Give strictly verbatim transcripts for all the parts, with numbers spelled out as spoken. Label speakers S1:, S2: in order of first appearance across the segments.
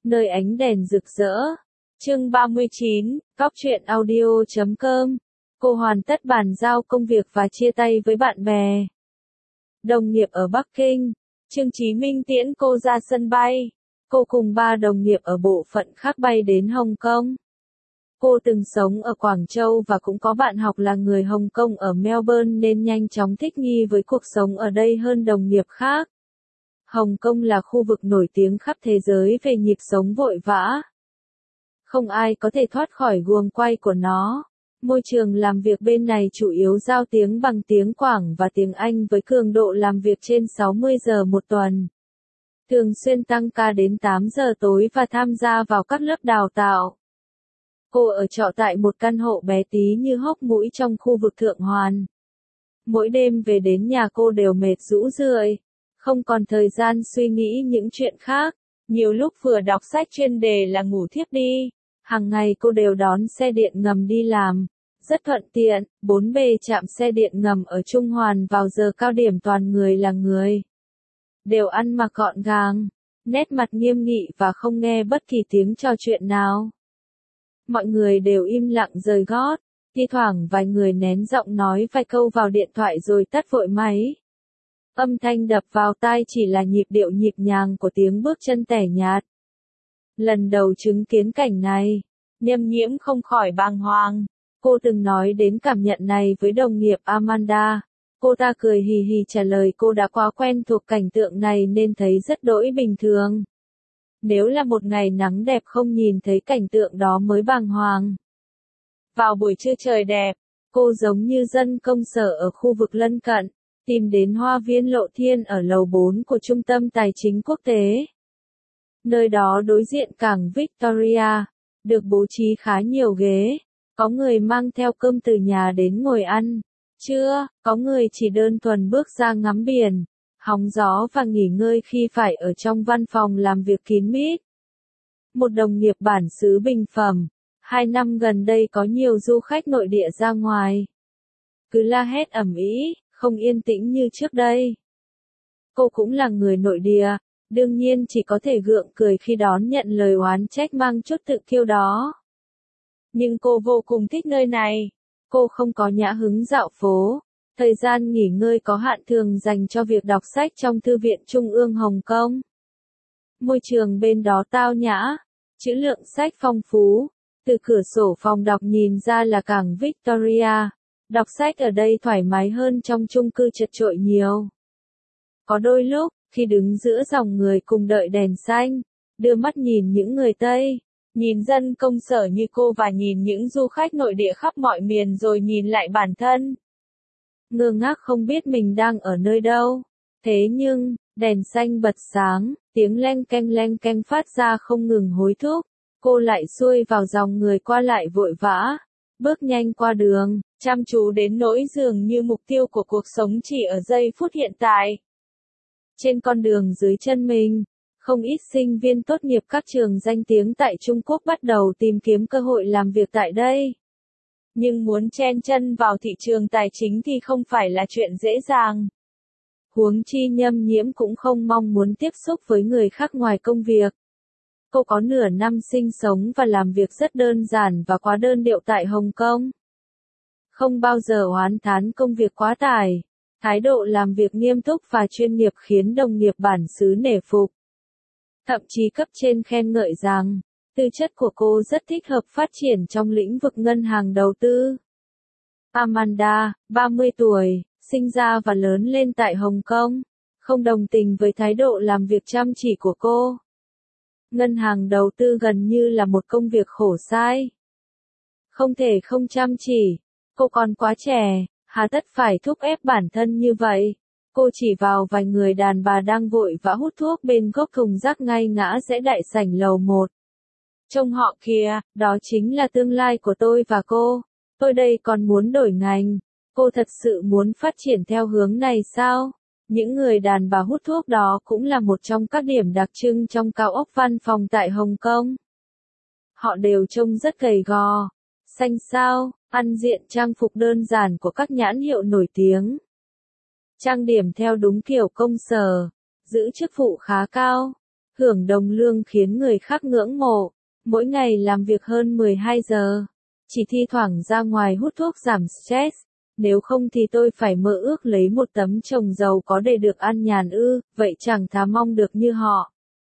S1: nơi ánh đèn rực rỡ. Chương ba mươi chín, Cóc truyện audio chấm com. Cô hoàn tất bàn giao công việc và chia tay với bạn bè. Đồng nghiệp ở Bắc Kinh, Trương Chí Minh tiễn cô ra sân bay. Cô cùng ba đồng nghiệp ở bộ phận khác bay đến Hồng Kông. Cô từng sống ở Quảng Châu và cũng có bạn học là người Hồng Kông ở Melbourne nên nhanh chóng thích nghi với cuộc sống ở đây hơn đồng nghiệp khác. Hồng Kông là khu vực nổi tiếng khắp thế giới về nhịp sống vội vã. Không ai có thể thoát khỏi guồng quay của nó. Môi trường làm việc bên này chủ yếu giao tiếng bằng tiếng Quảng và tiếng Anh với cường độ làm việc trên sáu mươi giờ một tuần. Thường xuyên tăng ca đến tám giờ tối và tham gia vào các lớp đào tạo. Cô ở trọ tại một căn hộ bé tí như hốc mũi trong khu vực Thượng Hoàn. Mỗi đêm về đến nhà cô đều mệt rũ rượi, không còn thời gian suy nghĩ những chuyện khác. Nhiều lúc vừa đọc sách chuyên đề là ngủ thiếp đi. Hàng ngày cô đều đón xe điện ngầm đi làm. Rất thuận tiện, bốn bề trạm xe điện ngầm ở Trung Hoàn vào giờ cao điểm toàn người là người. Đều ăn mặc gọn gàng, nét mặt nghiêm nghị và không nghe bất kỳ tiếng trò chuyện nào. Mọi người đều im lặng rời gót, thi thoảng vài người nén giọng nói vài câu vào điện thoại rồi tắt vội máy. Âm thanh đập vào tai chỉ là nhịp điệu nhịp nhàng của tiếng bước chân tẻ nhạt. Lần đầu chứng kiến cảnh này, Nhiêm Nhiễm không khỏi bàng hoàng. Cô từng nói đến cảm nhận này với đồng nghiệp Amanda. Cô ta cười hì hì trả lời cô đã quá quen thuộc cảnh tượng này nên thấy rất đỗi bình thường. Nếu là một ngày nắng đẹp không nhìn thấy cảnh tượng đó mới bàng hoàng. Vào buổi trưa trời đẹp, cô giống như dân công sở ở khu vực lân cận, tìm đến hoa viên Lộ Thiên ở lầu bốn của Trung tâm Tài chính Quốc tế. Nơi đó đối diện cảng Victoria, được bố trí khá nhiều ghế, có người mang theo cơm từ nhà đến ngồi ăn. Trưa, có người chỉ đơn thuần bước ra ngắm biển, hóng gió và nghỉ ngơi khi phải ở trong văn phòng làm việc kín mít. Một đồng nghiệp bản xứ bình phẩm, hai năm gần đây có nhiều du khách nội địa ra ngoài. Cứ la hét ầm ĩ, không yên tĩnh như trước đây. Cô cũng là người nội địa, đương nhiên chỉ có thể gượng cười khi đón nhận lời oán trách mang chút tự kiêu đó. Nhưng cô vô cùng thích nơi này. Cô không có nhã hứng dạo phố, thời gian nghỉ ngơi có hạn thường dành cho việc đọc sách trong Thư viện Trung ương Hồng Kông. Môi trường bên đó tao nhã, trữ lượng sách phong phú, từ cửa sổ phòng đọc nhìn ra là cảng Victoria. Đọc sách ở đây thoải mái hơn trong chung cư chật chội nhiều. Có đôi lúc, khi đứng giữa dòng người cùng đợi đèn xanh, đưa mắt nhìn những người Tây, nhìn dân công sở như cô và nhìn những du khách nội địa khắp mọi miền rồi nhìn lại bản thân. Ngơ ngác không biết mình đang ở nơi đâu. Thế nhưng, đèn xanh bật sáng, tiếng leng keng leng keng phát ra không ngừng hối thúc. Cô lại xuôi vào dòng người qua lại vội vã, bước nhanh qua đường, chăm chú đến nỗi dường như mục tiêu của cuộc sống chỉ ở giây phút hiện tại. Trên con đường dưới chân mình, không ít sinh viên tốt nghiệp các trường danh tiếng tại Trung Quốc bắt đầu tìm kiếm cơ hội làm việc tại đây. Nhưng muốn chen chân vào thị trường tài chính thì không phải là chuyện dễ dàng. Huống chi Nhiêm Nhiễm cũng không mong muốn tiếp xúc với người khác ngoài công việc. Cô có nửa năm sinh sống và làm việc rất đơn giản và quá đơn điệu tại Hồng Kông. Không bao giờ oán thán công việc quá tải. Thái độ làm việc nghiêm túc và chuyên nghiệp khiến đồng nghiệp bản xứ nể phục. Thậm chí cấp trên khen ngợi rằng, tư chất của cô rất thích hợp phát triển trong lĩnh vực ngân hàng đầu tư. Amanda, ba mươi tuổi, sinh ra và lớn lên tại Hồng Kông, không đồng tình với thái độ làm việc chăm chỉ của cô. Ngân hàng đầu tư gần như là một công việc khổ sai. Không thể không chăm chỉ, cô còn quá trẻ, hà tất phải thúc ép bản thân như vậy. Cô chỉ vào vài người đàn bà đang vội vã hút thuốc bên gốc thùng rác ngay ngã rẽ đại sảnh lầu một. Trông họ kìa, đó chính là tương lai của tôi và cô. Tôi đây còn muốn đổi ngành. Cô thật sự muốn phát triển theo hướng này sao? Những người đàn bà hút thuốc đó cũng là một trong các điểm đặc trưng trong cao ốc văn phòng tại Hồng Kông. Họ đều trông rất gầy gò, xanh xao, ăn diện trang phục đơn giản của các nhãn hiệu nổi tiếng. Trang điểm theo đúng kiểu công sở, giữ chức vụ khá cao. hưởng đồng lương khiến người khác ngưỡng mộ, mỗi ngày làm việc hơn mười hai giờ, chỉ thi thoảng ra ngoài hút thuốc giảm stress, nếu không thì tôi phải mơ ước lấy một tấm chồng giàu có để được an nhàn ư, vậy chẳng thà mong được như họ.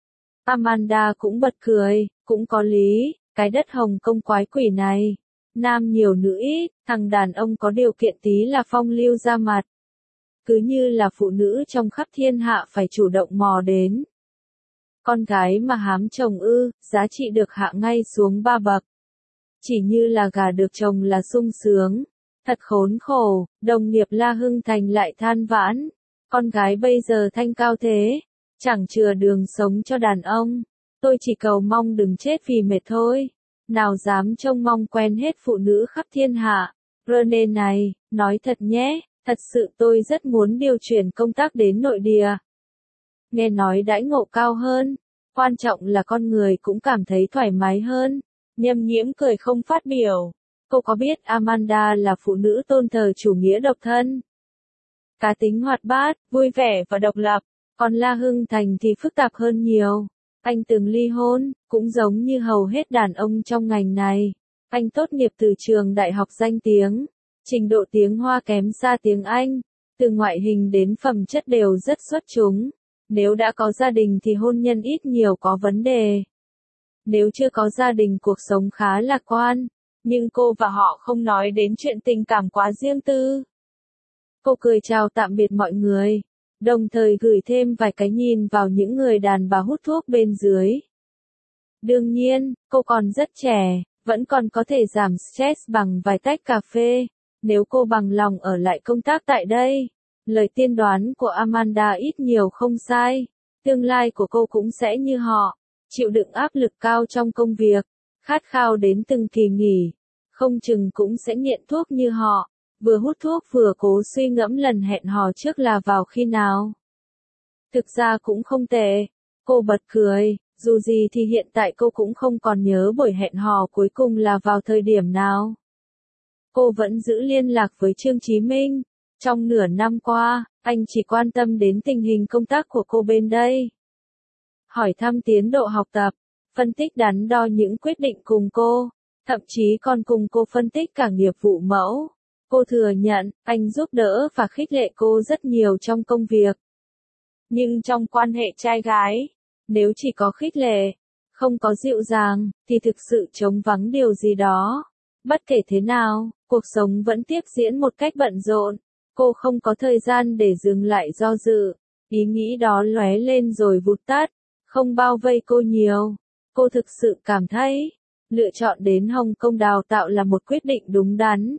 S1: Amanda cũng bật cười, cũng có lý, cái đất Hồng Kông quái quỷ này, nam nhiều nữ ít, thằng đàn ông có điều kiện tí là phong lưu ra mặt. Cứ như là phụ nữ trong khắp thiên hạ phải chủ động mò đến. Con gái mà hám chồng ư, giá trị được hạ ngay xuống ba bậc. Chỉ như là gà được chồng là sung sướng. Thật khốn khổ, đồng nghiệp La Hưng Thành lại than vãn. Con gái bây giờ thanh cao thế, chẳng chừa đường sống cho đàn ông. Tôi chỉ cầu mong đừng chết vì mệt thôi. Nào dám trông mong quen hết phụ nữ khắp thiên hạ. Rene này, nói thật nhé, thật sự tôi rất muốn điều chuyển công tác đến nội địa. Nghe nói đãi ngộ cao hơn, quan trọng là con người cũng cảm thấy thoải mái hơn. Nhâm Nhiễm cười không phát biểu. Cô có biết Amanda là phụ nữ tôn thờ chủ nghĩa độc thân. Cá tính hoạt bát, vui vẻ và độc lập, còn La Hưng Thành thì phức tạp hơn nhiều. Anh từng ly hôn, cũng giống như hầu hết đàn ông trong ngành này. Anh tốt nghiệp từ trường đại học danh tiếng, trình độ tiếng Hoa kém xa tiếng Anh, từ ngoại hình đến phẩm chất đều rất xuất chúng. Nếu đã có gia đình thì hôn nhân ít nhiều có vấn đề. Nếu chưa có gia đình cuộc sống khá lạc quan, nhưng cô và họ không nói đến chuyện tình cảm quá riêng tư. Cô cười chào tạm biệt mọi người, đồng thời gửi thêm vài cái nhìn vào những người đàn bà hút thuốc bên dưới. Đương nhiên, cô còn rất trẻ, vẫn còn có thể giảm stress bằng vài tách cà phê, nếu cô bằng lòng ở lại công tác tại đây. Lời tiên đoán của Amanda ít nhiều không sai, tương lai của cô cũng sẽ như họ, chịu đựng áp lực cao trong công việc, khát khao đến từng kỳ nghỉ, không chừng cũng sẽ nghiện thuốc như họ, vừa hút thuốc vừa cố suy ngẫm lần hẹn hò trước là vào khi nào. Thực ra cũng không tệ, cô bật cười, dù gì thì hiện tại cô cũng không còn nhớ buổi hẹn hò cuối cùng là vào thời điểm nào. Cô vẫn giữ liên lạc với Trương Chí Minh. Trong nửa năm qua, anh chỉ quan tâm đến tình hình công tác của cô bên đây. Hỏi thăm tiến độ học tập, phân tích đắn đo những quyết định cùng cô, thậm chí còn cùng cô phân tích cả nghiệp vụ mẫu. Cô thừa nhận, anh giúp đỡ và khích lệ cô rất nhiều trong công việc. Nhưng trong quan hệ trai gái, nếu chỉ có khích lệ, không có dịu dàng, thì thực sự trống vắng điều gì đó. Bất kể thế nào, cuộc sống vẫn tiếp diễn một cách bận rộn. Cô không có thời gian để dừng lại do dự, ý nghĩ đó lóe lên rồi vụt tắt, không bao vây cô nhiều. Cô thực sự cảm thấy, lựa chọn đến Hồng Kông đào tạo là một quyết định đúng đắn.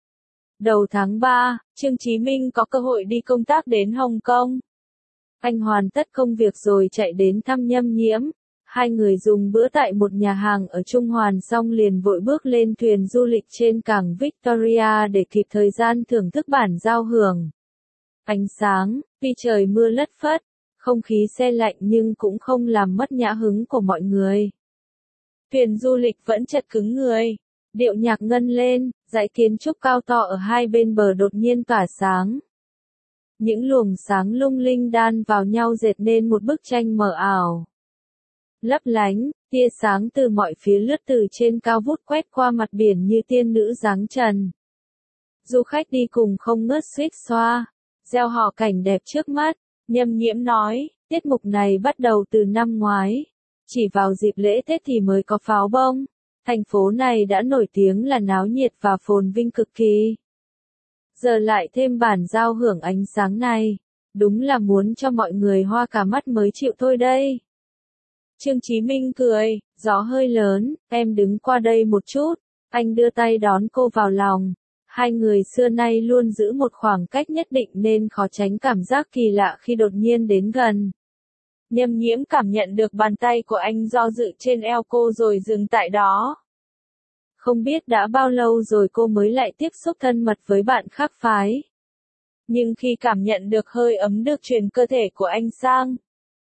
S1: Đầu tháng ba, Trương Chí Minh có cơ hội đi công tác đến Hồng Kông. Anh hoàn tất công việc rồi chạy đến thăm Nhâm Nhiễm. Hai người dùng bữa tại một nhà hàng ở Trung Hoàn xong liền vội bước lên thuyền du lịch trên cảng Victoria để kịp thời gian thưởng thức bản giao hưởng. Ánh sáng, vì trời mưa lất phất, không khí se lạnh nhưng cũng không làm mất nhã hứng của mọi người. Thuyền du lịch vẫn chật cứng người, điệu nhạc ngân lên, dãy kiến trúc cao to ở hai bên bờ đột nhiên tỏa sáng. Những luồng sáng lung linh đan vào nhau dệt nên một bức tranh mờ ảo. Lấp lánh, tia sáng từ mọi phía lướt từ trên cao vút quét qua mặt biển như tiên nữ dáng trần. Du khách đi cùng không ngớt xuýt xoa, gieo họ cảnh đẹp trước mắt. Nhâm Nhiễm nói, tiết mục này bắt đầu từ năm ngoái. Chỉ vào dịp lễ Tết thì mới có pháo bông. Thành phố này đã nổi tiếng là náo nhiệt và phồn vinh cực kỳ. Giờ lại thêm bản giao hưởng ánh sáng này. Đúng là muốn cho mọi người hoa cả mắt mới chịu thôi đây. Trương Chí Minh cười, gió hơi lớn, em đứng qua đây một chút. Anh đưa tay đón cô vào lòng. Hai người xưa nay luôn giữ một khoảng cách nhất định nên khó tránh cảm giác kỳ lạ khi đột nhiên đến gần. Nhâm Nhiễm cảm nhận được bàn tay của anh do dự trên eo cô rồi dừng tại đó. Không biết đã bao lâu rồi cô mới lại tiếp xúc thân mật với bạn khác phái. Nhưng khi cảm nhận được hơi ấm được truyền cơ thể của anh sang,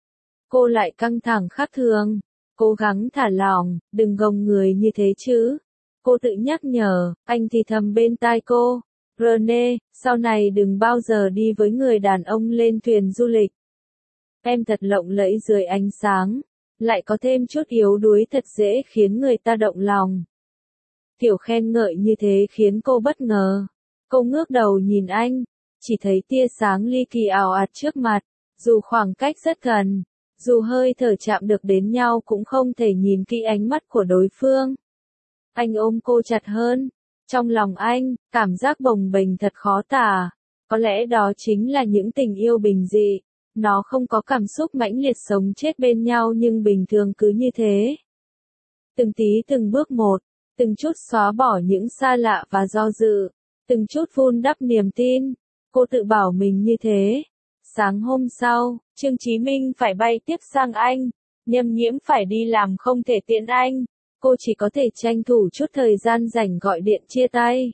S1: cô lại căng thẳng khác thường. Cố gắng thả lỏng, đừng gồng người như thế chứ. Cô tự nhắc nhở, anh thì thầm bên tai cô. Rene, sau này đừng bao giờ đi với người đàn ông lên thuyền du lịch. Em thật lộng lẫy dưới ánh sáng, lại có thêm chút yếu đuối thật dễ khiến người ta động lòng. Kiểu khen ngợi như thế khiến cô bất ngờ. Cô ngước đầu nhìn anh, chỉ thấy tia sáng ly kỳ ảo ạt trước mặt, dù khoảng cách rất gần, dù hơi thở chạm được đến nhau cũng không thể nhìn kỹ ánh mắt của đối phương. Anh ôm cô chặt hơn, trong lòng anh, cảm giác bồng bềnh thật khó tả, có lẽ đó chính là những tình yêu bình dị, nó không có cảm xúc mãnh liệt sống chết bên nhau nhưng bình thường cứ như thế. Từng tí từng bước một, từng chút xóa bỏ những xa lạ và do dự, từng chút vun đắp niềm tin, cô tự bảo mình như thế. Sáng hôm sau, Trương Chí Minh phải bay tiếp sang Anh, Nhâm Nhiễm phải đi làm không thể tiễn anh, cô chỉ có thể tranh thủ chút thời gian rảnh gọi điện chia tay.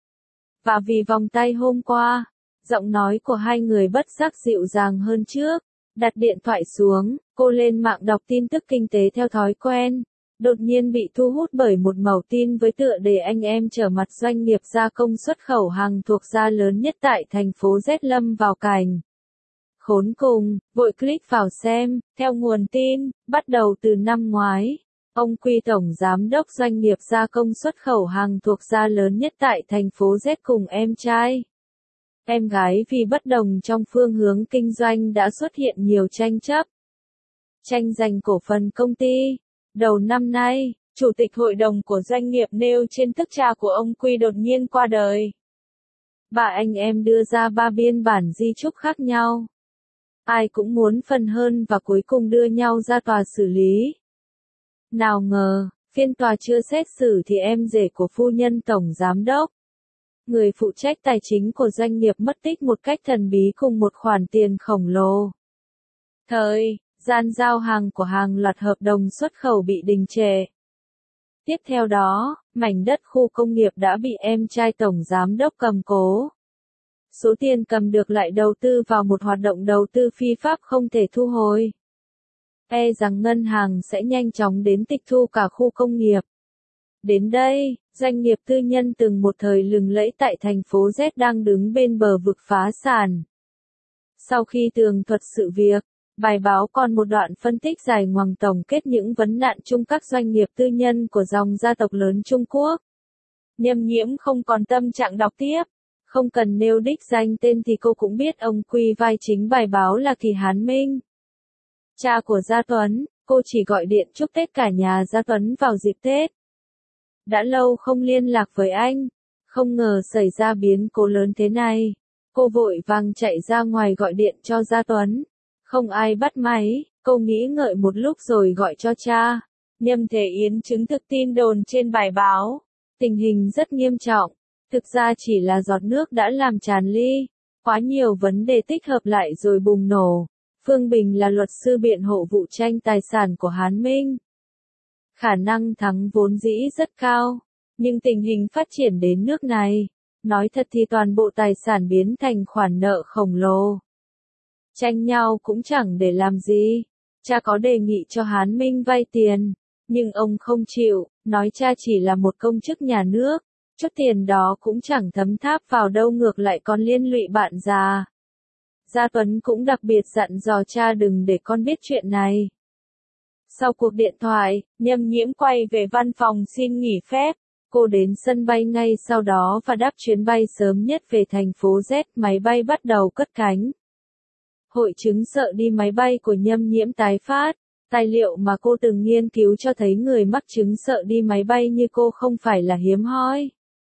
S1: Và vì vòng tay hôm qua, giọng nói của hai người bất giác dịu dàng hơn trước. Đặt điện thoại xuống, cô lên mạng đọc tin tức kinh tế theo thói quen. Đột nhiên bị thu hút bởi một mẩu tin với tựa đề anh em trở mặt doanh nghiệp gia công xuất khẩu hàng thuộc gia lớn nhất tại thành phố Z lâm vào cảnh khốn cùng, vội click vào xem. Theo nguồn tin, bắt đầu từ năm ngoái, ông Quy tổng giám đốc doanh nghiệp gia công xuất khẩu hàng thuộc gia lớn nhất tại thành phố Z cùng em trai, em gái vì bất đồng trong phương hướng kinh doanh đã xuất hiện nhiều tranh chấp. Tranh giành cổ phần công ty. Đầu năm nay, chủ tịch hội đồng của doanh nghiệp nêu trên tức cha của ông Quy đột nhiên qua đời. Ba anh em đưa ra ba biên bản di chúc khác nhau. Ai cũng muốn phần hơn và cuối cùng đưa nhau ra tòa xử lý. Nào ngờ, phiên tòa chưa xét xử thì em rể của phu nhân tổng giám đốc, người phụ trách tài chính của doanh nghiệp mất tích một cách thần bí cùng một khoản tiền khổng lồ. Thời gian giao hàng của hàng loạt hợp đồng xuất khẩu bị đình trệ. Tiếp theo đó, mảnh đất khu công nghiệp đã bị em trai tổng giám đốc cầm cố. Số tiền cầm được lại đầu tư vào một hoạt động đầu tư phi pháp không thể thu hồi. E rằng ngân hàng sẽ nhanh chóng đến tịch thu cả khu công nghiệp. Đến đây, doanh nghiệp tư nhân từng một thời lừng lẫy tại thành phố Z đang đứng bên bờ vực phá sản. Sau khi tường thuật sự việc, bài báo còn một đoạn phân tích dài ngoằng tổng kết những vấn nạn chung các doanh nghiệp tư nhân của dòng gia tộc lớn Trung Quốc. Nhâm Nhiễm không còn tâm trạng đọc tiếp, không cần nêu đích danh tên thì cô cũng biết ông Quy vai chính bài báo là Kỳ Hán Minh. Cha của Gia Tuấn, cô chỉ gọi điện chúc Tết cả nhà Gia Tuấn vào dịp Tết. Đã lâu không liên lạc với anh, không ngờ xảy ra biến cố lớn thế này. Cô vội vàng chạy ra ngoài gọi điện cho Gia Tuấn. Không ai bắt máy, cô nghĩ ngợi một lúc rồi gọi cho cha. Nhâm Thế Yến chứng thực tin đồn trên bài báo. Tình hình rất nghiêm trọng, thực ra chỉ là giọt nước đã làm tràn ly. Quá nhiều vấn đề tích hợp lại rồi bùng nổ. Phương Bình là luật sư biện hộ vụ tranh tài sản của Hán Minh. Khả năng thắng vốn dĩ rất cao, nhưng tình hình phát triển đến nước này, nói thật thì toàn bộ tài sản biến thành khoản nợ khổng lồ. Tranh nhau cũng chẳng để làm gì. Cha có đề nghị cho Hán Minh vay tiền, nhưng ông không chịu, nói cha chỉ là một công chức nhà nước, chút tiền đó cũng chẳng thấm tháp vào đâu ngược lại còn liên lụy bạn già. Gia Tuấn cũng đặc biệt dặn dò cha đừng để con biết chuyện này. Sau cuộc điện thoại, Nhâm Nhiễm quay về văn phòng xin nghỉ phép. Cô đến sân bay ngay sau đó và đáp chuyến bay sớm nhất về thành phố Z. Máy bay bắt đầu cất cánh. Hội chứng sợ đi máy bay của Nhâm Nhiễm tái phát. Tài liệu mà cô từng nghiên cứu cho thấy người mắc chứng sợ đi máy bay như cô không phải là hiếm hoi.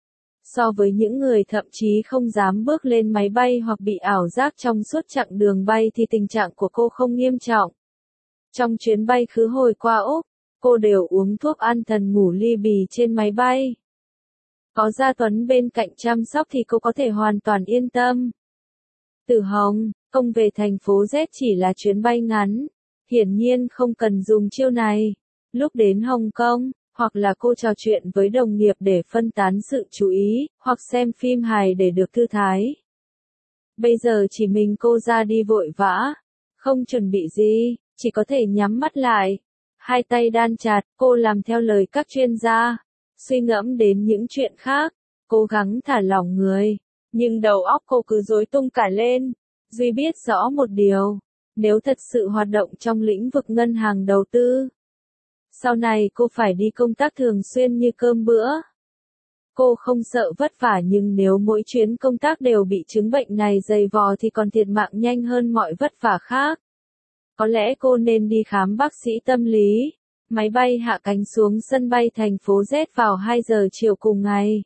S1: So với những người thậm chí không dám bước lên máy bay hoặc bị ảo giác trong suốt chặng đường bay thì tình trạng của cô không nghiêm trọng. Trong chuyến bay khứ hồi qua Úc, cô đều uống thuốc an thần ngủ ly bì trên máy bay. Có Gia Tuấn bên cạnh chăm sóc thì cô có thể hoàn toàn yên tâm. Từ Hồng Kông về thành phố Z chỉ là chuyến bay ngắn, hiển nhiên không cần dùng chiêu này. Lúc đến Hồng Kông, hoặc là cô trò chuyện với đồng nghiệp để phân tán sự chú ý, hoặc xem phim hài để được thư thái. Bây giờ chỉ mình cô ra đi vội vã, không chuẩn bị gì, chỉ có thể nhắm mắt lại. Hai tay đan chặt, cô làm theo lời các chuyên gia, suy ngẫm đến những chuyện khác, cố gắng thả lỏng người. Nhưng đầu óc cô cứ rối tung cả lên. Duy biết rõ một điều, nếu thật sự hoạt động trong lĩnh vực ngân hàng đầu tư. Sau này cô phải đi công tác thường xuyên như cơm bữa. Cô không sợ vất vả nhưng nếu mỗi chuyến công tác đều bị chứng bệnh này dày vò thì còn thiệt mạng nhanh hơn mọi vất vả khác. Có lẽ cô nên đi khám bác sĩ tâm lý. Máy bay hạ cánh xuống sân bay thành phố Z vào hai giờ chiều cùng ngày.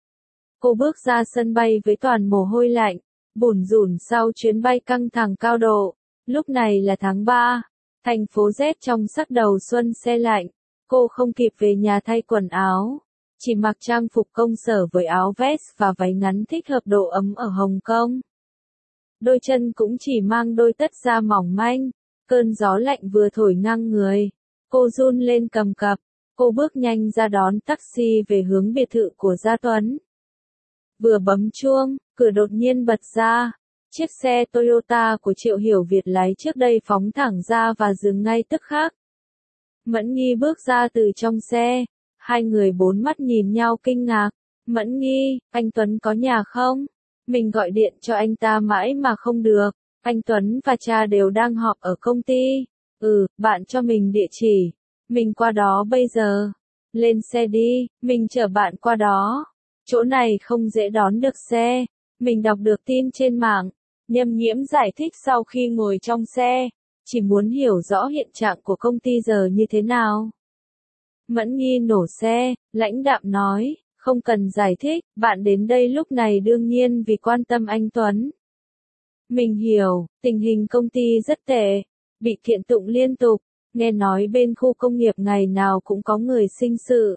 S1: Cô bước ra sân bay với toàn mồ hôi lạnh, bủn rủn sau chuyến bay căng thẳng cao độ. Lúc này là tháng ba, thành phố Z trong sắc đầu xuân se lạnh. Cô không kịp về nhà thay quần áo, chỉ mặc trang phục công sở với áo vest và váy ngắn thích hợp độ ấm ở Hồng Kông. Đôi chân cũng chỉ mang đôi tất da mỏng manh, cơn gió lạnh vừa thổi ngang người. Cô run lên cầm cập, cô bước nhanh ra đón taxi về hướng biệt thự của Gia Tuấn. Vừa bấm chuông, cửa đột nhiên bật ra. Chiếc xe Toyota của Triệu Hiểu Việt lái trước đây phóng thẳng ra và dừng ngay tức khắc. Mẫn Nghi bước ra từ trong xe, hai người bốn mắt nhìn nhau kinh ngạc. Mẫn Nghi, anh Tuấn có nhà không? Mình gọi điện cho anh ta mãi mà không được, anh Tuấn và cha đều đang họp ở công ty. Ừ, bạn cho mình địa chỉ, mình qua đó bây giờ. Lên xe đi, mình chở bạn qua đó. Chỗ này không dễ đón được xe, mình đọc được tin trên mạng. Nhâm Nhiễm giải thích sau khi ngồi trong xe, chỉ muốn hiểu rõ hiện trạng của công ty giờ như thế nào. Mẫn Nghi nổ xe, lãnh đạm nói, không cần giải thích, bạn đến đây lúc này đương nhiên vì quan tâm anh Tuấn. Mình hiểu, tình hình công ty rất tệ, bị kiện tụng liên tục, nghe nói bên khu công nghiệp ngày nào cũng có người sinh sự.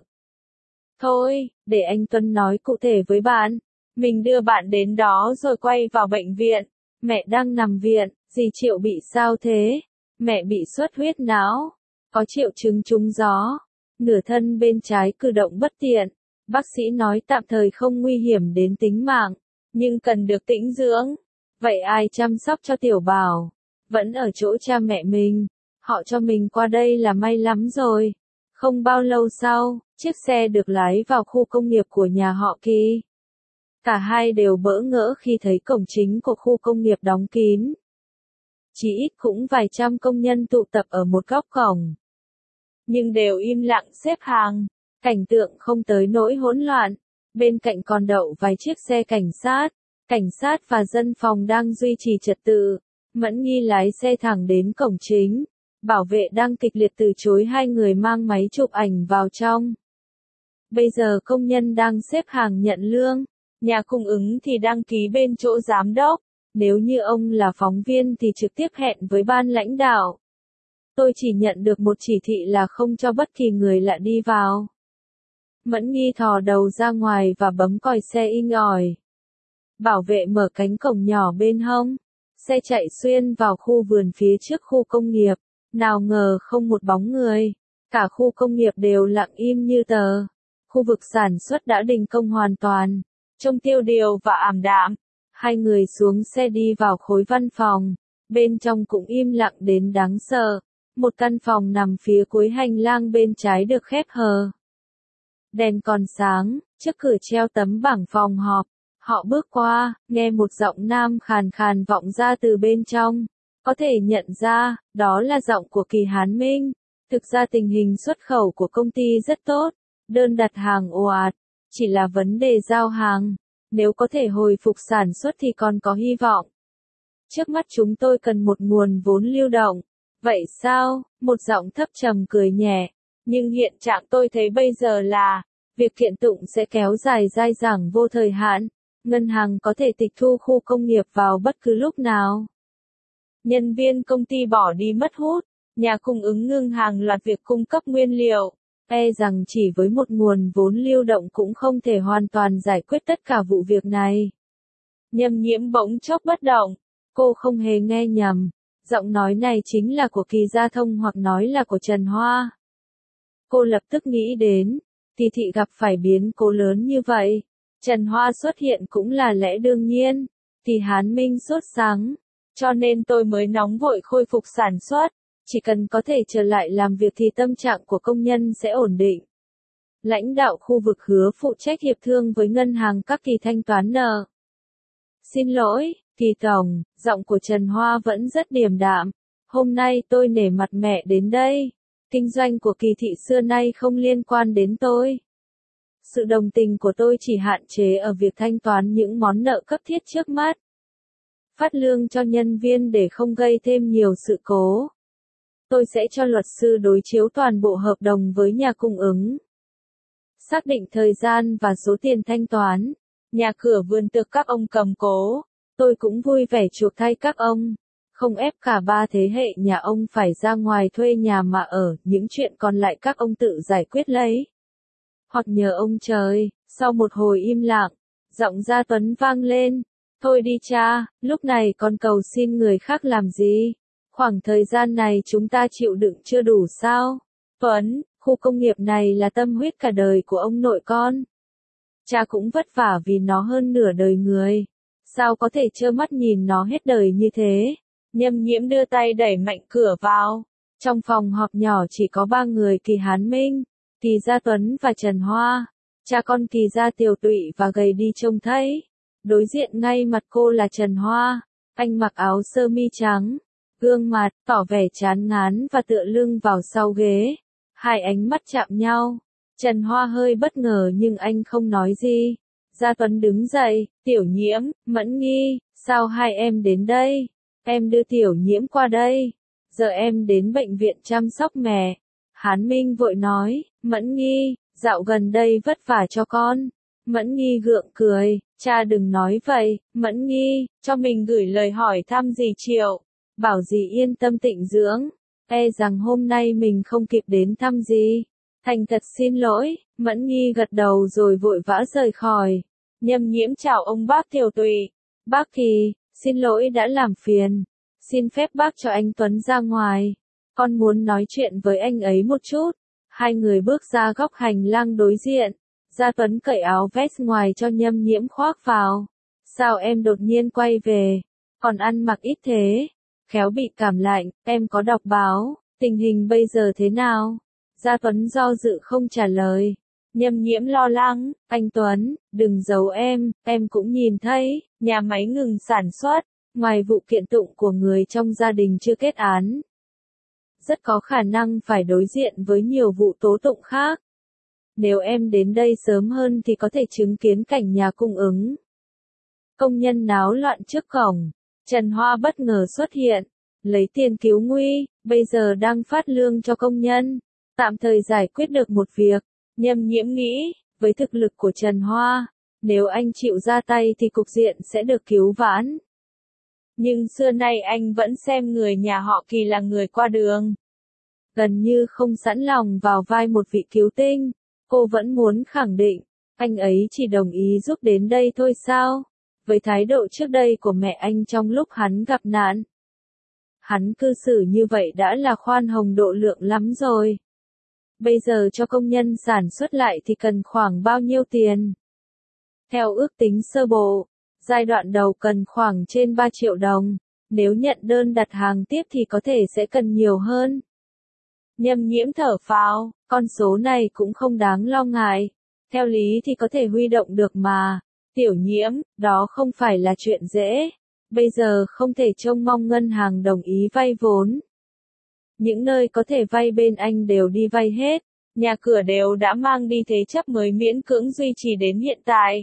S1: Thôi, để anh Tuấn nói cụ thể với bạn, mình đưa bạn đến đó rồi quay vào bệnh viện. Mẹ đang nằm viện, dì Triệu bị sao thế? Mẹ bị xuất huyết não, có triệu chứng trúng gió, nửa thân bên trái cử động bất tiện. Bác sĩ nói tạm thời không nguy hiểm đến tính mạng, nhưng cần được tĩnh dưỡng. Vậy ai chăm sóc cho Tiểu Bảo? Vẫn ở chỗ cha mẹ mình, họ cho mình qua đây là may lắm rồi. Không bao lâu sau, chiếc xe được lái vào khu công nghiệp của nhà họ Kỳ. Cả hai đều bỡ ngỡ khi thấy cổng chính của khu công nghiệp đóng kín. Chỉ ít cũng vài trăm công nhân tụ tập ở một góc cổng. Nhưng đều im lặng xếp hàng, cảnh tượng không tới nỗi hỗn loạn. Bên cạnh còn đậu vài chiếc xe cảnh sát, cảnh sát và dân phòng đang duy trì trật tự. Mẫn Nghi lái xe thẳng đến cổng chính. Bảo vệ đang kịch liệt từ chối hai người mang máy chụp ảnh vào trong. Bây giờ công nhân đang xếp hàng nhận lương. Nhà cung ứng thì đăng ký bên chỗ giám đốc, nếu như ông là phóng viên thì trực tiếp hẹn với ban lãnh đạo. Tôi chỉ nhận được một chỉ thị là không cho bất kỳ người lạ đi vào. Mẫn Nghi thò đầu ra ngoài và bấm còi xe inh ỏi. Bảo vệ mở cánh cổng nhỏ bên hông. Xe chạy xuyên vào khu vườn phía trước khu công nghiệp. Nào ngờ không một bóng người. Cả khu công nghiệp đều lặng im như tờ. Khu vực sản xuất đã đình công hoàn toàn. Trông tiêu điều và ảm đạm. Hai người xuống xe đi vào khối văn phòng. Bên trong cũng im lặng đến đáng sợ. Một căn phòng nằm phía cuối hành lang bên trái được khép hờ. Đèn còn sáng, trước cửa treo tấm bảng phòng họp. Họ bước qua, nghe một giọng nam khàn khàn vọng ra từ bên trong. Có thể nhận ra, đó là giọng của Kỳ Hán Minh. Thực ra tình hình xuất khẩu của công ty rất tốt. Đơn đặt hàng ồ ạt. Chỉ là vấn đề giao hàng. Nếu có thể hồi phục sản xuất thì còn có hy vọng. Trước mắt chúng tôi cần một nguồn vốn lưu động. Vậy sao? Một giọng thấp trầm cười nhẹ. Nhưng hiện trạng tôi thấy bây giờ là, việc kiện tụng sẽ kéo dài dai dẳng vô thời hạn. Ngân hàng có thể tịch thu khu công nghiệp vào bất cứ lúc nào. Nhân viên công ty bỏ đi mất hút. Nhà cung ứng ngưng hàng loạt việc cung cấp nguyên liệu. E rằng chỉ với một nguồn vốn lưu động cũng không thể hoàn toàn giải quyết tất cả vụ việc này. Nhâm Nhiễm bỗng chốc bất động. Cô không hề nghe nhầm. Giọng nói này chính là của Kỳ Gia Thông hoặc nói là của Trần Hoa. Cô lập tức nghĩ đến, Kỳ thị gặp phải biến cố lớn như vậy. Trần Hoa xuất hiện cũng là lẽ đương nhiên. Kỳ Hán Minh sốt sắng. Cho nên tôi mới nóng vội khôi phục sản xuất. Chỉ cần có thể trở lại làm việc thì tâm trạng của công nhân sẽ ổn định. Lãnh đạo khu vực hứa phụ trách hiệp thương với ngân hàng các kỳ thanh toán nợ. Xin lỗi, Kỳ Tổng, giọng của Trần Hoa vẫn rất điềm đạm. Hôm nay tôi nể mặt mẹ đến đây. Kinh doanh của Kỳ thị xưa nay không liên quan đến tôi. Sự đồng tình của tôi chỉ hạn chế ở việc thanh toán những món nợ cấp thiết trước mắt. Phát lương cho nhân viên để không gây thêm nhiều sự cố. Tôi sẽ cho luật sư đối chiếu toàn bộ hợp đồng với nhà cung ứng. Xác định thời gian và số tiền thanh toán. Nhà cửa vườn tược các ông cầm cố. Tôi cũng vui vẻ chuộc thay các ông. Không ép cả ba thế hệ nhà ông phải ra ngoài thuê nhà mà ở, những chuyện còn lại các ông tự giải quyết lấy. Hoặc nhờ ông trời. Sau một hồi im lặng, giọng Gia Tuấn vang lên. Thôi đi cha, lúc này còn cầu xin người khác làm gì? Khoảng thời gian này chúng ta chịu đựng chưa đủ sao? Tuấn, khu công nghiệp này là tâm huyết cả đời của ông nội con. Cha cũng vất vả vì nó hơn nửa đời người. Sao có thể trơ mắt nhìn nó hết đời như thế? Nhâm Nhiễm đưa tay đẩy mạnh cửa vào. Trong phòng họp nhỏ chỉ có ba người: Kỳ Hán Minh, Kỳ Gia Tuấn và Trần Hoa. Cha con Kỳ Gia tiều tụy và gầy đi trông thấy. Đối diện ngay mặt cô là Trần Hoa. Anh mặc áo sơ mi trắng, gương mặt tỏ vẻ chán ngán và tựa lưng vào sau ghế. Hai ánh mắt chạm nhau. Trần Hoa hơi bất ngờ nhưng anh không nói gì. Gia Tuấn đứng dậy. Tiểu Nhiễm, Mẫn Nghi, sao hai em đến đây? Em đưa Tiểu Nhiễm qua đây. Giờ em đến bệnh viện chăm sóc mẹ. Hán Minh vội nói. Mẫn Nghi, dạo gần đây vất vả cho con. Mẫn Nghi gượng cười. Cha đừng nói vậy. Mẫn Nghi, cho mình gửi lời hỏi thăm dì Triệu. Bảo dì yên tâm tịnh dưỡng. E rằng hôm nay mình không kịp đến thăm dì. Thành thật xin lỗi. Mẫn Nghi gật đầu rồi vội vã rời khỏi. Nhâm Nhiễm chào ông bác tiều tụy. Bác Kỳ, xin lỗi đã làm phiền. Xin phép bác cho anh Tuấn ra ngoài. Con muốn nói chuyện với anh ấy một chút. Hai người bước ra góc hành lang đối diện. Gia Tuấn cởi áo vest ngoài cho Nhâm Nhiễm khoác vào. Sao em đột nhiên quay về? Còn ăn mặc ít thế? Khéo bị cảm lạnh. Em có đọc báo. Tình hình bây giờ thế nào? Gia Tuấn do dự không trả lời. Nhâm Nhiễm lo lắng. Anh Tuấn, đừng giấu em. Em cũng nhìn thấy. Nhà máy ngừng sản xuất. Ngoài vụ kiện tụng của người trong gia đình chưa kết án, rất có khả năng phải đối diện với nhiều vụ tố tụng khác. Nếu em đến đây sớm hơn thì có thể chứng kiến cảnh nhà cung ứng công nhân náo loạn trước cổng. Trần Hoa bất ngờ xuất hiện, lấy tiền cứu nguy, bây giờ đang phát lương cho công nhân, tạm thời giải quyết được một việc. Nhâm Nhiễm nghĩ, với thực lực của Trần Hoa, nếu anh chịu ra tay thì cục diện sẽ được cứu vãn. Nhưng xưa nay anh vẫn xem người nhà họ Kỳ là người qua đường. Gần như không sẵn lòng vào vai một vị cứu tinh, cô vẫn muốn khẳng định, anh ấy chỉ đồng ý giúp đến đây thôi sao? Với thái độ trước đây của mẹ anh trong lúc hắn gặp nạn, hắn cư xử như vậy đã là khoan hồng độ lượng lắm rồi. Bây giờ cho công nhân sản xuất lại thì cần khoảng bao nhiêu tiền? Theo ước tính sơ bộ, giai đoạn đầu cần khoảng trên ba triệu đồng, nếu nhận đơn đặt hàng tiếp thì có thể sẽ cần nhiều hơn. Nhâm Nhiễm thở phào, con số này cũng không đáng lo ngại. Theo lý thì có thể huy động được mà. Tiểu Nhiễm, đó không phải là chuyện dễ. Bây giờ không thể trông mong ngân hàng đồng ý vay vốn. Những nơi có thể vay bên anh đều đi vay hết. Nhà cửa đều đã mang đi thế chấp mới miễn cưỡng duy trì đến hiện tại.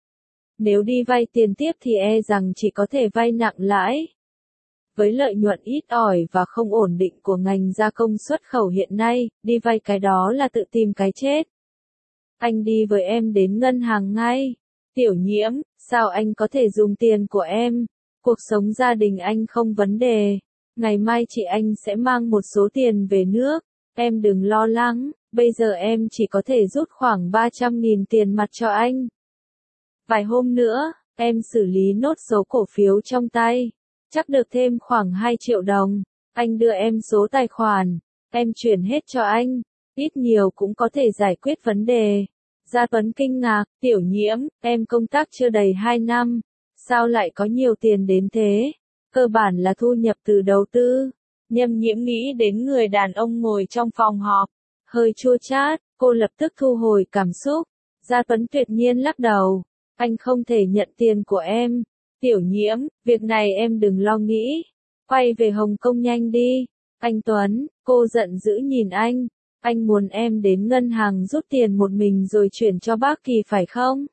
S1: Nếu đi vay tiền tiếp thì e rằng chỉ có thể vay nặng lãi. Với lợi nhuận ít ỏi và không ổn định của ngành gia công xuất khẩu hiện nay, đi vay cái đó là tự tìm cái chết. Anh đi với em đến ngân hàng ngay. Tiểu Nhiễm, sao anh có thể dùng tiền của em? Cuộc sống gia đình anh không vấn đề. Ngày mai chị anh sẽ mang một số tiền về nước. Em đừng lo lắng, bây giờ em chỉ có thể rút khoảng ba trăm nghìn tiền mặt cho anh. Vài hôm nữa, em xử lý nốt số cổ phiếu trong tay. Chắc được thêm khoảng hai triệu đồng. Anh đưa em số tài khoản. Em chuyển hết cho anh. Ít nhiều cũng có thể giải quyết vấn đề. Gia Tuấn kinh ngạc. Tiểu Nhiễm, em công tác chưa đầy hai năm. Sao lại có nhiều tiền đến thế? Cơ bản là thu nhập từ đầu tư. Nhâm Nhiễm nghĩ đến người đàn ông ngồi trong phòng họp. Hơi chua chát, cô lập tức thu hồi cảm xúc. Gia Tuấn tuyệt nhiên lắc đầu. Anh không thể nhận tiền của em. Tiểu Nhiễm, việc này em đừng lo nghĩ. quay về Hồng Kông nhanh đi. Anh Tuấn, cô giận dữ nhìn anh. Anh muốn em đến ngân hàng rút tiền một mình rồi chuyển cho bác Kỳ phải không?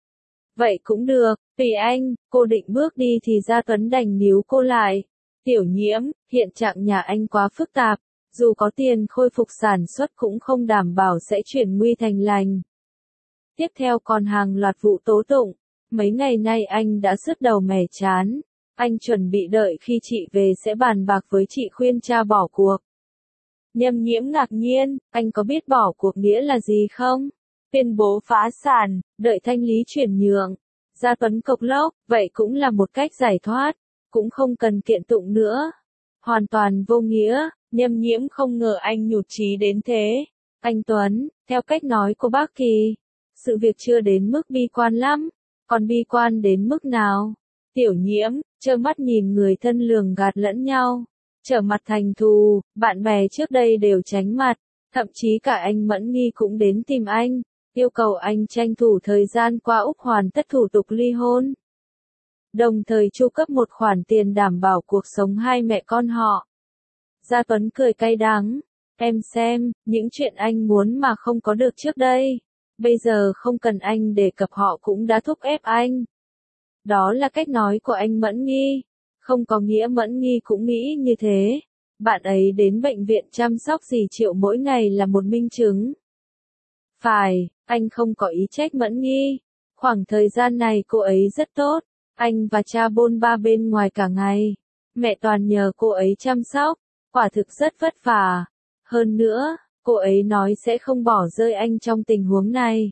S1: Vậy cũng được, tùy anh. Cô định bước đi thì Gia Tuấn đành níu cô lại. Tiểu Nhiễm, hiện trạng nhà anh quá phức tạp. Dù có tiền khôi phục sản xuất cũng không đảm bảo sẽ chuyển nguy thành lành. Tiếp theo còn hàng loạt vụ tố tụng. Mấy ngày nay anh đã sứt đầu mẻ chán. Anh chuẩn bị đợi khi chị về sẽ bàn bạc với chị khuyên cha bỏ cuộc. Nhâm Nhiễm ngạc nhiên, anh có biết bỏ cuộc nghĩa là gì không? Tuyên bố phá sản, đợi thanh lý chuyển nhượng. Gia Tuấn cộc lốc, vậy cũng là một cách giải thoát, cũng không cần kiện tụng nữa. Hoàn toàn vô nghĩa, Nhâm Nhiễm không ngờ anh nhụt chí đến thế. Anh Tuấn, theo cách nói của bác Kỳ, sự việc chưa đến mức bi quan lắm, còn bi quan đến mức nào? Tiểu Nhiễm, trơ mắt nhìn người thân lường gạt lẫn nhau, trở mặt thành thù, bạn bè trước đây đều tránh mặt, thậm chí cả anh Mẫn Nghi cũng đến tìm anh, yêu cầu anh tranh thủ thời gian qua Úc hoàn tất thủ tục ly hôn. Đồng thời chu cấp một khoản tiền đảm bảo cuộc sống hai mẹ con họ. Gia Tuấn cười cay đắng, em xem, những chuyện anh muốn mà không có được trước đây, bây giờ không cần anh đề cập họ cũng đã thúc ép anh. Đó là cách nói của anh Mẫn Nghi, không có nghĩa Mẫn Nghi cũng nghĩ như thế. Bạn ấy đến bệnh viện chăm sóc dì Triệu mỗi ngày là một minh chứng. Phải, anh không có ý trách Mẫn Nghi. Khoảng thời gian này cô ấy rất tốt, anh và cha bôn ba bên ngoài cả ngày. Mẹ toàn nhờ cô ấy chăm sóc, quả thực rất vất vả. Hơn nữa, cô ấy nói sẽ không bỏ rơi anh trong tình huống này.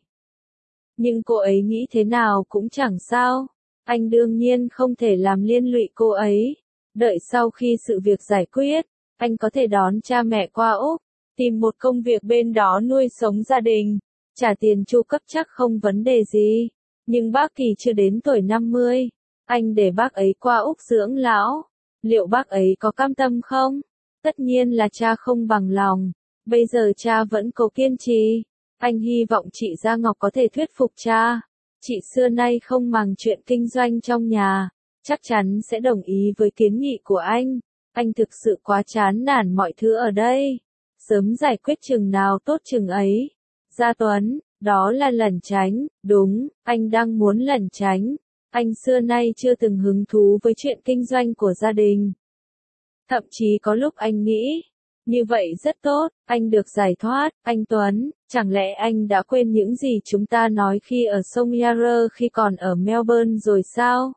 S1: Nhưng cô ấy nghĩ thế nào cũng chẳng sao. Anh đương nhiên không thể làm liên lụy cô ấy. Đợi sau khi sự việc giải quyết, anh có thể đón cha mẹ qua Úc, tìm một công việc bên đó nuôi sống gia đình, trả tiền chu cấp chắc không vấn đề gì. Nhưng bác Kỳ chưa đến tuổi năm mươi, anh để bác ấy qua Úc dưỡng lão, liệu bác ấy có cam tâm không? Tất nhiên là cha không bằng lòng, bây giờ cha vẫn cố kiên trì. Anh hy vọng chị Gia Ngọc có thể thuyết phục cha. Chị xưa nay không màng chuyện kinh doanh trong nhà, chắc chắn sẽ đồng ý với kiến nghị của anh. Anh thực sự quá chán nản mọi thứ ở đây. Sớm giải quyết chừng nào tốt chừng ấy. Gia Tuấn, đó là lẩn tránh, đúng, anh đang muốn lẩn tránh. Anh xưa nay chưa từng hứng thú với chuyện kinh doanh của gia đình. Thậm chí có lúc anh nghĩ, như vậy rất tốt, anh được giải thoát. Anh Tuấn, chẳng lẽ anh đã quên những gì chúng ta nói khi ở sông Yarra khi còn ở Melbourne rồi sao?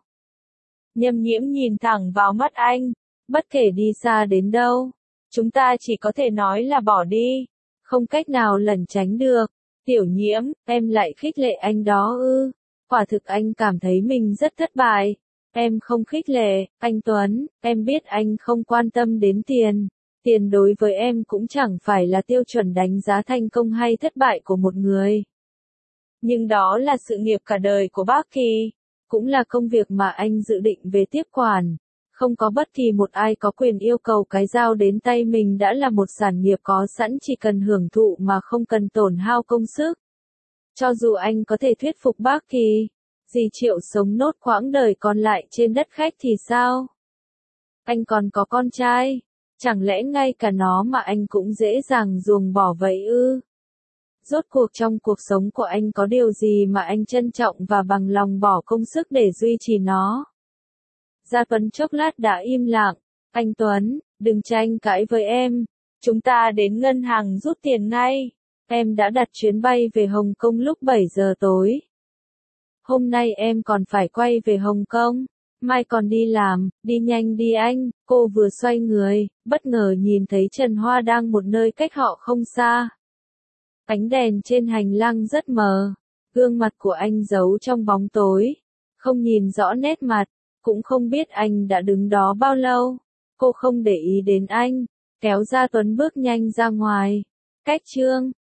S1: Nhâm Nhiễm nhìn thẳng vào mắt anh, bất kể đi xa đến đâu, chúng ta chỉ có thể nói là bỏ đi, không cách nào lẩn tránh được. Tiểu Nhiễm, em lại khích lệ anh đó ư? Quả thực anh cảm thấy mình rất thất bại. Em không khích lệ, anh Tuấn, em biết anh không quan tâm đến tiền. Tiền đối với em cũng chẳng phải là tiêu chuẩn đánh giá thành công hay thất bại của một người. Nhưng đó là sự nghiệp cả đời của bác Kỳ, cũng là công việc mà anh dự định về tiếp quản. Không có bất kỳ một ai có quyền yêu cầu cái giao đến tay mình đã là một sản nghiệp có sẵn chỉ cần hưởng thụ mà không cần tổn hao công sức. Cho dù anh có thể thuyết phục bác Kỳ, dì Triệu sống nốt quãng đời còn lại trên đất khách thì sao? Anh còn có con trai, chẳng lẽ ngay cả nó mà anh cũng dễ dàng ruồng bỏ vậy ư? Rốt cuộc trong cuộc sống của anh có điều gì mà anh trân trọng và bằng lòng bỏ công sức để duy trì nó? Gia Tuấn chốc lát đã im lặng. Anh Tuấn, đừng tranh cãi với em. Chúng ta đến ngân hàng rút tiền ngay. Em đã đặt chuyến bay về Hồng Kông lúc bảy giờ tối. Hôm nay em còn phải quay về Hồng Kông. Mai còn đi làm, đi nhanh đi anh. Cô vừa xoay người, bất ngờ nhìn thấy Trần Hoa đang một nơi cách họ không xa. Ánh đèn trên hành lang rất mờ. Gương mặt của anh giấu trong bóng tối. Không nhìn rõ nét mặt. Cũng không biết anh đã đứng đó bao lâu. Cô không để ý đến anh, kéo Gia Tuấn bước nhanh ra ngoài. Cách chương